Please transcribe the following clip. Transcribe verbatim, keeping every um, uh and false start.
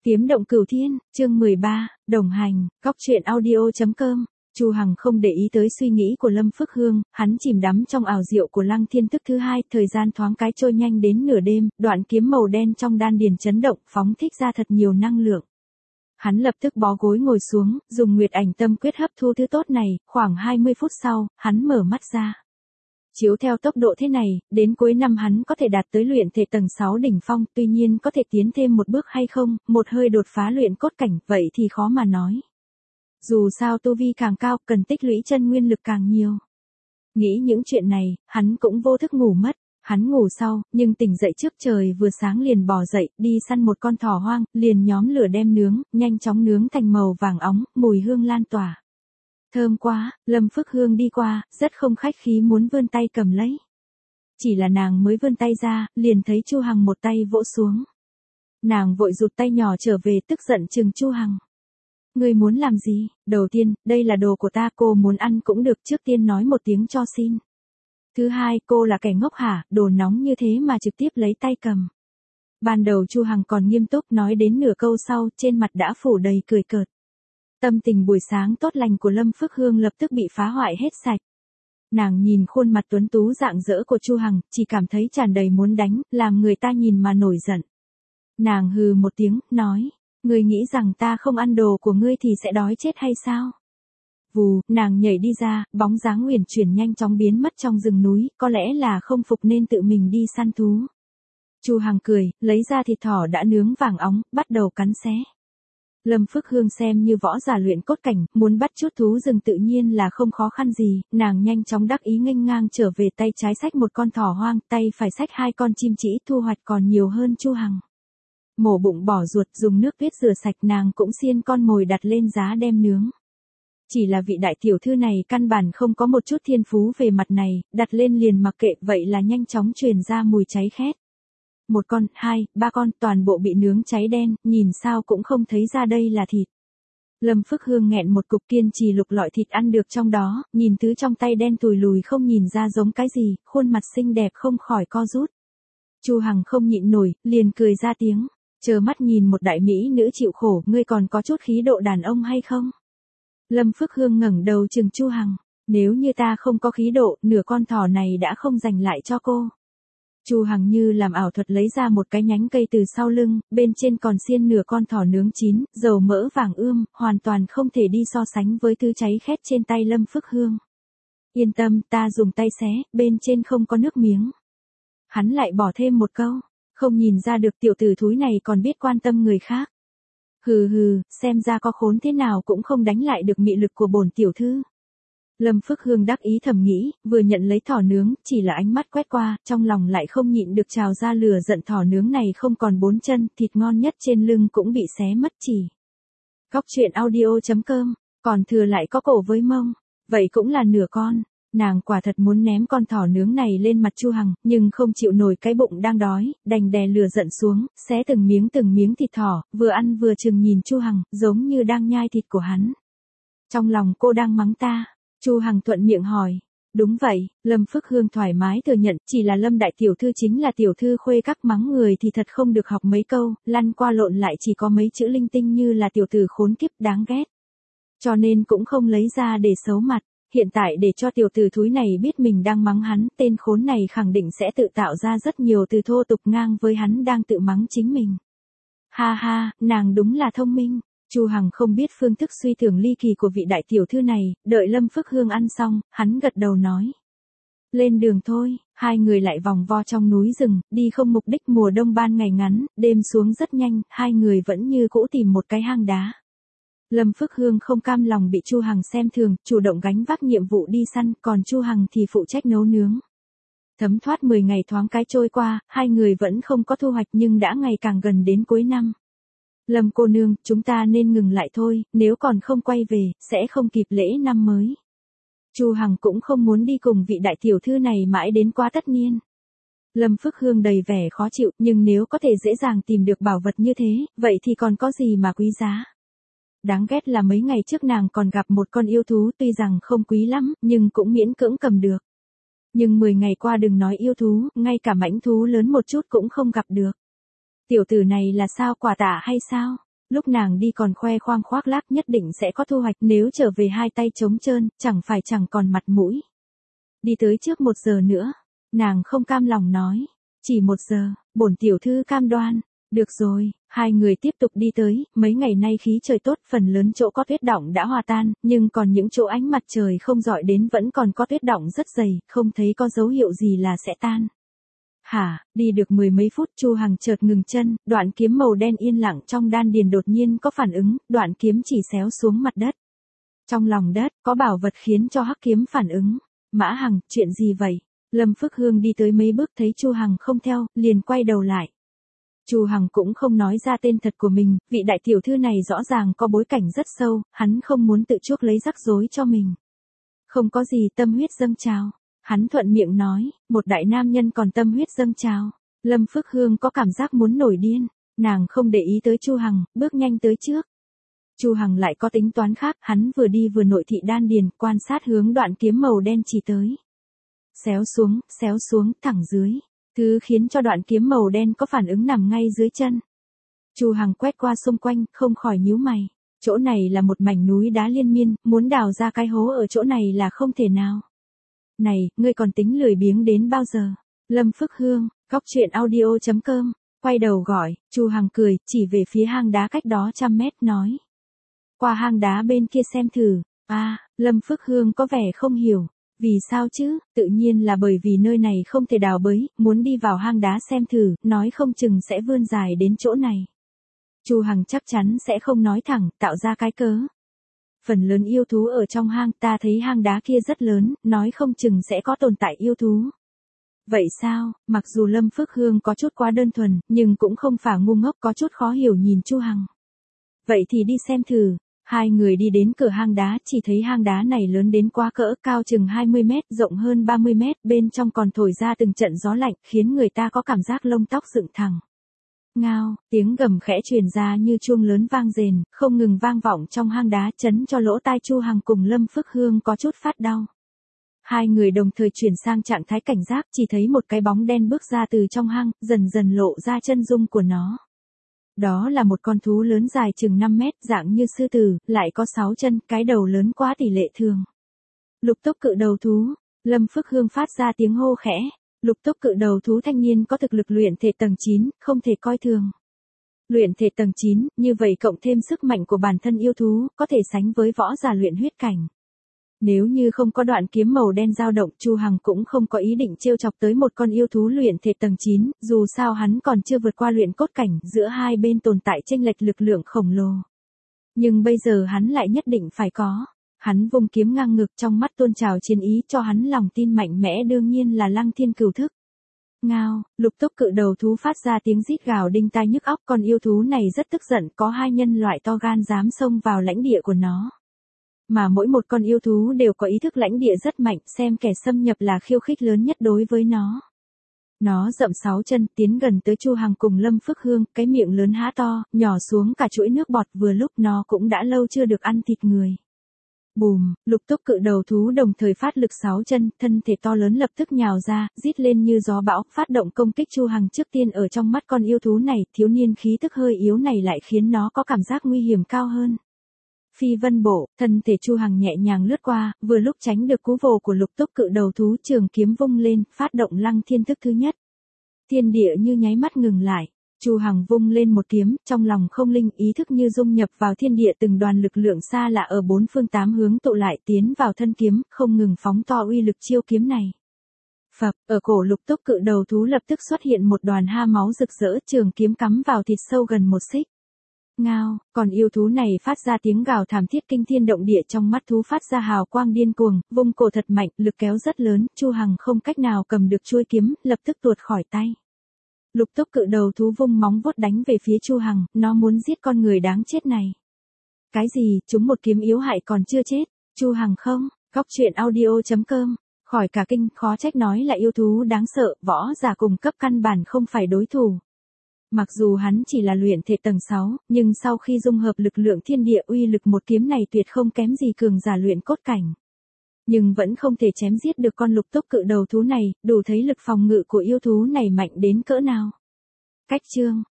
Tiếng động cửu thiên, chương mười ba, đồng hành, góc truyện audio chấm com. Chu Hằng không để ý tới suy nghĩ của Lâm Phước Hương, hắn chìm đắm trong ảo diệu của Lăng Thiên Thức thứ hai, thời gian thoáng cái trôi nhanh đến nửa đêm, đoạn kiếm màu đen trong đan điền chấn động, phóng thích ra thật nhiều năng lượng. Hắn lập tức bó gối ngồi xuống, dùng Nguyệt Ảnh Tâm Quyết hấp thu thứ tốt này, khoảng hai mươi phút sau, hắn mở mắt ra. Chiếu theo tốc độ thế này, đến cuối năm hắn có thể đạt tới luyện thể tầng sáu đỉnh phong, tuy nhiên có thể tiến thêm một bước hay không, một hơi đột phá luyện cốt cảnh, vậy thì khó mà nói. Dù sao tu vi càng cao, cần tích lũy chân nguyên lực càng nhiều. Nghĩ những chuyện này, hắn cũng vô thức ngủ mất. Hắn ngủ sau, nhưng tỉnh dậy trước trời vừa sáng liền bò dậy, đi săn một con thỏ hoang, liền nhóm lửa đem nướng, nhanh chóng nướng thành màu vàng óng, mùi hương lan tỏa. Thơm quá, Lâm Phước Hương đi qua, rất không khách khí muốn vươn tay cầm lấy. Chỉ là nàng mới vươn tay ra, liền thấy Chu Hằng một tay vỗ xuống. Nàng vội rụt tay nhỏ trở về, tức giận trừng Chu Hằng. Ngươi muốn làm gì? Đầu tiên, đây là đồ của ta, cô muốn ăn cũng được, trước tiên nói một tiếng cho xin. Thứ hai, cô là kẻ ngốc hả, đồ nóng như thế mà trực tiếp lấy tay cầm. Ban đầu Chu Hằng còn nghiêm túc, nói đến nửa câu sau, trên mặt đã phủ đầy cười cợt. Tâm tình buổi sáng tốt lành của Lâm Phước Hương lập tức bị phá hoại hết sạch. Nàng nhìn khuôn mặt tuấn tú rạng rỡ của Chu Hằng, chỉ cảm thấy tràn đầy muốn đánh, làm người ta nhìn mà nổi giận. Nàng hừ một tiếng, nói, ngươi nghĩ rằng ta không ăn đồ của ngươi thì sẽ đói chết hay sao? Vù, nàng nhảy đi ra, bóng dáng uyển chuyển nhanh chóng biến mất trong rừng núi, có lẽ là không phục nên tự mình đi săn thú. Chu Hằng cười, lấy ra thịt thỏ đã nướng vàng óng, bắt đầu cắn xé. Lâm Phước Hương xem như võ giả luyện cốt cảnh, muốn bắt chút thú rừng tự nhiên là không khó khăn gì, nàng nhanh chóng đắc ý nghênh ngang trở về, tay trái xách một con thỏ hoang, tay phải xách hai con chim trĩ, thu hoạch còn nhiều hơn Chu Hằng. Mổ bụng bỏ ruột, dùng nước tuyết rửa sạch, nàng cũng xiên con mồi đặt lên giá đem nướng. Chỉ là vị đại tiểu thư này căn bản không có một chút thiên phú về mặt này, đặt lên liền mặc kệ, vậy là nhanh chóng truyền ra mùi cháy khét. Một con, hai, ba con, toàn bộ bị nướng cháy đen, nhìn sao cũng không thấy ra đây là thịt. Lâm Phước Hương nghẹn một cục, kiên trì lục lọi thịt ăn được trong đó, nhìn thứ trong tay đen tùi lùi không nhìn ra giống cái gì, khuôn mặt xinh đẹp không khỏi co rút. Chu Hằng không nhịn nổi, liền cười ra tiếng, trơ mắt nhìn một đại mỹ nữ chịu khổ, ngươi còn có chút khí độ đàn ông hay không? Lâm Phước Hương ngẩng đầu trừng Chu Hằng, nếu như ta không có khí độ, nửa con thỏ này đã không dành lại cho cô. Chu Hằng như làm ảo thuật lấy ra một cái nhánh cây từ sau lưng, bên trên còn xiên nửa con thỏ nướng chín, dầu mỡ vàng ươm, hoàn toàn không thể đi so sánh với thứ cháy khét trên tay Lâm Phước Hương. Yên tâm, ta dùng tay xé, bên trên không có nước miếng. Hắn lại bỏ thêm một câu, không nhìn ra được tiểu tử thúi này còn biết quan tâm người khác. Hừ hừ, xem ra có khốn thế nào cũng không đánh lại được mị lực của bổn tiểu thư. Lâm Phước Hương đắc ý thầm nghĩ, vừa nhận lấy thỏ nướng, chỉ là ánh mắt quét qua, trong lòng lại không nhịn được trào ra lửa giận, thỏ nướng này không còn bốn chân, thịt ngon nhất trên lưng cũng bị xé mất chỉ. Góc truyện audio chấm com, còn thừa lại có cổ với mông, vậy cũng là nửa con. Nàng quả thật muốn ném con thỏ nướng này lên mặt Chu Hằng, nhưng không chịu nổi cái bụng đang đói, đành đè lửa giận xuống, xé từng miếng từng miếng thịt thỏ, vừa ăn vừa chừng nhìn Chu Hằng, giống như đang nhai thịt của hắn. Trong lòng cô đang mắng ta? Chu Hằng thuận miệng hỏi. Đúng vậy, Lâm Phước Hương thoải mái thừa nhận, chỉ là Lâm đại tiểu thư chính là tiểu thư khuê các, mắng người thì thật không được học mấy câu, lăn qua lộn lại chỉ có mấy chữ linh tinh như là tiểu tử khốn kiếp đáng ghét. Cho nên cũng không lấy ra để xấu mặt. Hiện tại để cho tiểu tử thúi này biết mình đang mắng hắn, tên khốn này khẳng định sẽ tự tạo ra rất nhiều từ thô tục ngang với hắn đang tự mắng chính mình. Ha ha, nàng đúng là thông minh. Chu Hằng không biết phương thức suy tưởng ly kỳ của vị đại tiểu thư này, đợi Lâm Phước Hương ăn xong, hắn gật đầu nói. Lên đường thôi, hai người lại vòng vo trong núi rừng, đi không mục đích, mùa đông ban ngày ngắn, đêm xuống rất nhanh, hai người vẫn như cũ tìm một cái hang đá. Lâm Phước Hương không cam lòng bị Chu Hằng xem thường, chủ động gánh vác nhiệm vụ đi săn, còn Chu Hằng thì phụ trách nấu nướng. Thấm thoát mười ngày thoáng cái trôi qua, hai người vẫn không có thu hoạch nhưng đã ngày càng gần đến cuối năm. Lâm cô nương, chúng ta nên ngừng lại thôi, nếu còn không quay về, sẽ không kịp lễ năm mới. Chu Hằng cũng không muốn đi cùng vị đại tiểu thư này mãi đến qua tất niên. Lâm Phước Hương đầy vẻ khó chịu, nhưng nếu có thể dễ dàng tìm được bảo vật như thế, vậy thì còn có gì mà quý giá. Đáng ghét là mấy ngày trước nàng còn gặp một con yêu thú, tuy rằng không quý lắm, nhưng cũng miễn cưỡng cầm được. Nhưng mười ngày qua đừng nói yêu thú, ngay cả mãnh thú lớn một chút cũng không gặp được. Tiểu tử này là sao, quả tạ hay sao? Lúc nàng đi còn khoe khoang khoác lác nhất định sẽ có thu hoạch, nếu trở về hai tay trống trơn, chẳng phải chẳng còn mặt mũi. Đi tới trước một giờ nữa, nàng không cam lòng nói, chỉ một giờ, bổn tiểu thư cam đoan. Được rồi, hai người tiếp tục đi tới, mấy ngày nay khí trời tốt, phần lớn chỗ có tuyết đọng đã hòa tan, nhưng còn những chỗ ánh mặt trời không rọi đến vẫn còn có tuyết đọng rất dày, không thấy có dấu hiệu gì là sẽ tan. Hả, đi được mười mấy phút Chu Hằng chợt ngừng chân, đoạn kiếm màu đen yên lặng trong đan điền đột nhiên có phản ứng, đoạn kiếm chỉ xéo xuống mặt đất. Trong lòng đất, có bảo vật khiến cho hắc kiếm phản ứng. Mã Hằng, chuyện gì vậy? Lâm Phước Hương đi tới mấy bước thấy Chu Hằng không theo, liền quay đầu lại. Chu Hằng cũng không nói ra tên thật của mình, vị đại tiểu thư này rõ ràng có bối cảnh rất sâu, hắn không muốn tự chuốc lấy rắc rối cho mình. Không có gì, tâm huyết dâng trào. Hắn thuận miệng nói, một đại nam nhân còn tâm huyết dâng trào. Lâm Phước Hương có cảm giác muốn nổi điên, nàng không để ý tới Chu Hằng, bước nhanh tới trước. Chu Hằng lại có tính toán khác, hắn vừa đi vừa nội thị đan điền, quan sát hướng đoạn kiếm màu đen chỉ tới. Xéo xuống, xéo xuống, thẳng dưới. Thứ khiến cho đoạn kiếm màu đen có phản ứng nằm ngay dưới chân. Chu Hằng quét qua xung quanh, không khỏi nhíu mày. Chỗ này là một mảnh núi đá liên miên, muốn đào ra cái hố ở chỗ này là không thể nào. Này, ngươi còn tính lười biếng đến bao giờ? Lâm Phước Hương, góc truyện audio chấm com, quay đầu gọi, Chu Hằng cười, chỉ về phía hang đá cách đó trăm mét nói. Qua hang đá bên kia xem thử. À, Lâm Phước Hương có vẻ không hiểu. Vì sao chứ, tự nhiên là bởi vì nơi này không thể đào bới, muốn đi vào hang đá xem thử, nói không chừng sẽ vươn dài đến chỗ này. Chu Hằng chắc chắn sẽ không nói thẳng, tạo ra cái cớ. Phần lớn yêu thú ở trong hang, ta thấy hang đá kia rất lớn, nói không chừng sẽ có tồn tại yêu thú. Vậy sao, mặc dù Lâm Phước Hương có chút quá đơn thuần, nhưng cũng không phải ngu ngốc, có chút khó hiểu nhìn Chu Hằng. Vậy thì đi xem thử. Hai người đi đến cửa hang đá, chỉ thấy hang đá này lớn đến quá cỡ, cao chừng hai mươi mét, rộng hơn ba mươi mét, bên trong còn thổi ra từng trận gió lạnh, khiến người ta có cảm giác lông tóc dựng thẳng. Ngao, tiếng gầm khẽ truyền ra như chuông lớn vang rền, không ngừng vang vọng trong hang đá, chấn cho lỗ tai Chu Hằng cùng Lâm Phước Hương có chút phát đau. Hai người đồng thời chuyển sang trạng thái cảnh giác, chỉ thấy một cái bóng đen bước ra từ trong hang, dần dần lộ ra chân dung của nó. Đó là một con thú lớn dài chừng năm mét, dạng như sư tử, lại có sáu chân, cái đầu lớn quá tỷ lệ thường. Lục túc cự đầu thú, Lâm Phước Hương phát ra tiếng hô khẽ. Lục túc cự đầu thú thanh niên có thực lực luyện thể tầng chín, không thể coi thường. Luyện thể tầng chín, như vậy cộng thêm sức mạnh của bản thân yêu thú, có thể sánh với võ giả luyện huyết cảnh. Nếu như không có đoạn kiếm màu đen dao động, Chu Hằng cũng không có ý định trêu chọc tới một con yêu thú luyện thể tầng chín, dù sao hắn còn chưa vượt qua luyện cốt cảnh, giữa hai bên tồn tại chênh lệch lực lượng khổng lồ. Nhưng bây giờ hắn lại nhất định phải có. Hắn vung kiếm ngang ngực, trong mắt tôn trào chiến ý, cho hắn lòng tin mạnh mẽ, đương nhiên là Lăng Thiên Cửu Thức. Ngao, lục túc cự đầu thú phát ra tiếng rít gào đinh tai nhức óc, con yêu thú này rất tức giận, có hai nhân loại to gan dám xông vào lãnh địa của nó. Mà mỗi một con yêu thú đều có ý thức lãnh địa rất mạnh, xem kẻ xâm nhập là khiêu khích lớn nhất đối với nó. Nó dậm sáu chân, tiến gần tới Chu Hằng cùng Lâm Phước Hương, cái miệng lớn há to, nhỏ xuống cả chuỗi nước bọt, vừa lúc nó cũng đã lâu chưa được ăn thịt người. Bùm, lục túc cự đầu thú đồng thời phát lực sáu chân, thân thể to lớn lập tức nhào ra, rít lên như gió bão, phát động công kích Chu Hằng. Trước tiên ở trong mắt con yêu thú này, thiếu niên khí tức hơi yếu này lại khiến nó có cảm giác nguy hiểm cao hơn. Phi vân bộ, thân thể Chu Hằng nhẹ nhàng lướt qua, vừa lúc tránh được cú vồ của lục túc cự đầu thú, trường kiếm vung lên, phát động Lăng Thiên thức thứ nhất. Thiên địa như nháy mắt ngừng lại. Chu Hằng vung lên một kiếm, trong lòng không linh, ý thức như dung nhập vào thiên địa, từng đoàn lực lượng xa lạ ở bốn phương tám hướng tụ lại, tiến vào thân kiếm, không ngừng phóng to uy lực chiêu kiếm này. Phập, ở cổ lục túc cự đầu thú lập tức xuất hiện một đoàn ha máu rực rỡ, trường kiếm cắm vào thịt sâu gần một xích. Ngao, còn yêu thú này phát ra tiếng gào thảm thiết kinh thiên động địa, trong mắt thú phát ra hào quang điên cuồng, vung cổ thật mạnh, lực kéo rất lớn, Chu Hằng không cách nào cầm được chuôi kiếm, lập tức tuột khỏi tay. Lục túc cự đầu thú vung móng vuốt đánh về phía Chu Hằng, nó muốn giết con người đáng chết này. Cái gì, chúng một kiếm yếu hại còn chưa chết, Chu Hằng không, góc truyện audio chấm com, khỏi cả kinh, khó trách nói là yêu thú đáng sợ, võ giả cùng cấp căn bản không phải đối thủ. Mặc dù hắn chỉ là luyện thể tầng sáu, nhưng sau khi dung hợp lực lượng thiên địa, uy lực một kiếm này tuyệt không kém gì cường giả luyện cốt cảnh. Nhưng vẫn không thể chém giết được con lục túc cự đầu thú này, đủ thấy lực phòng ngự của yêu thú này mạnh đến cỡ nào. Cách chương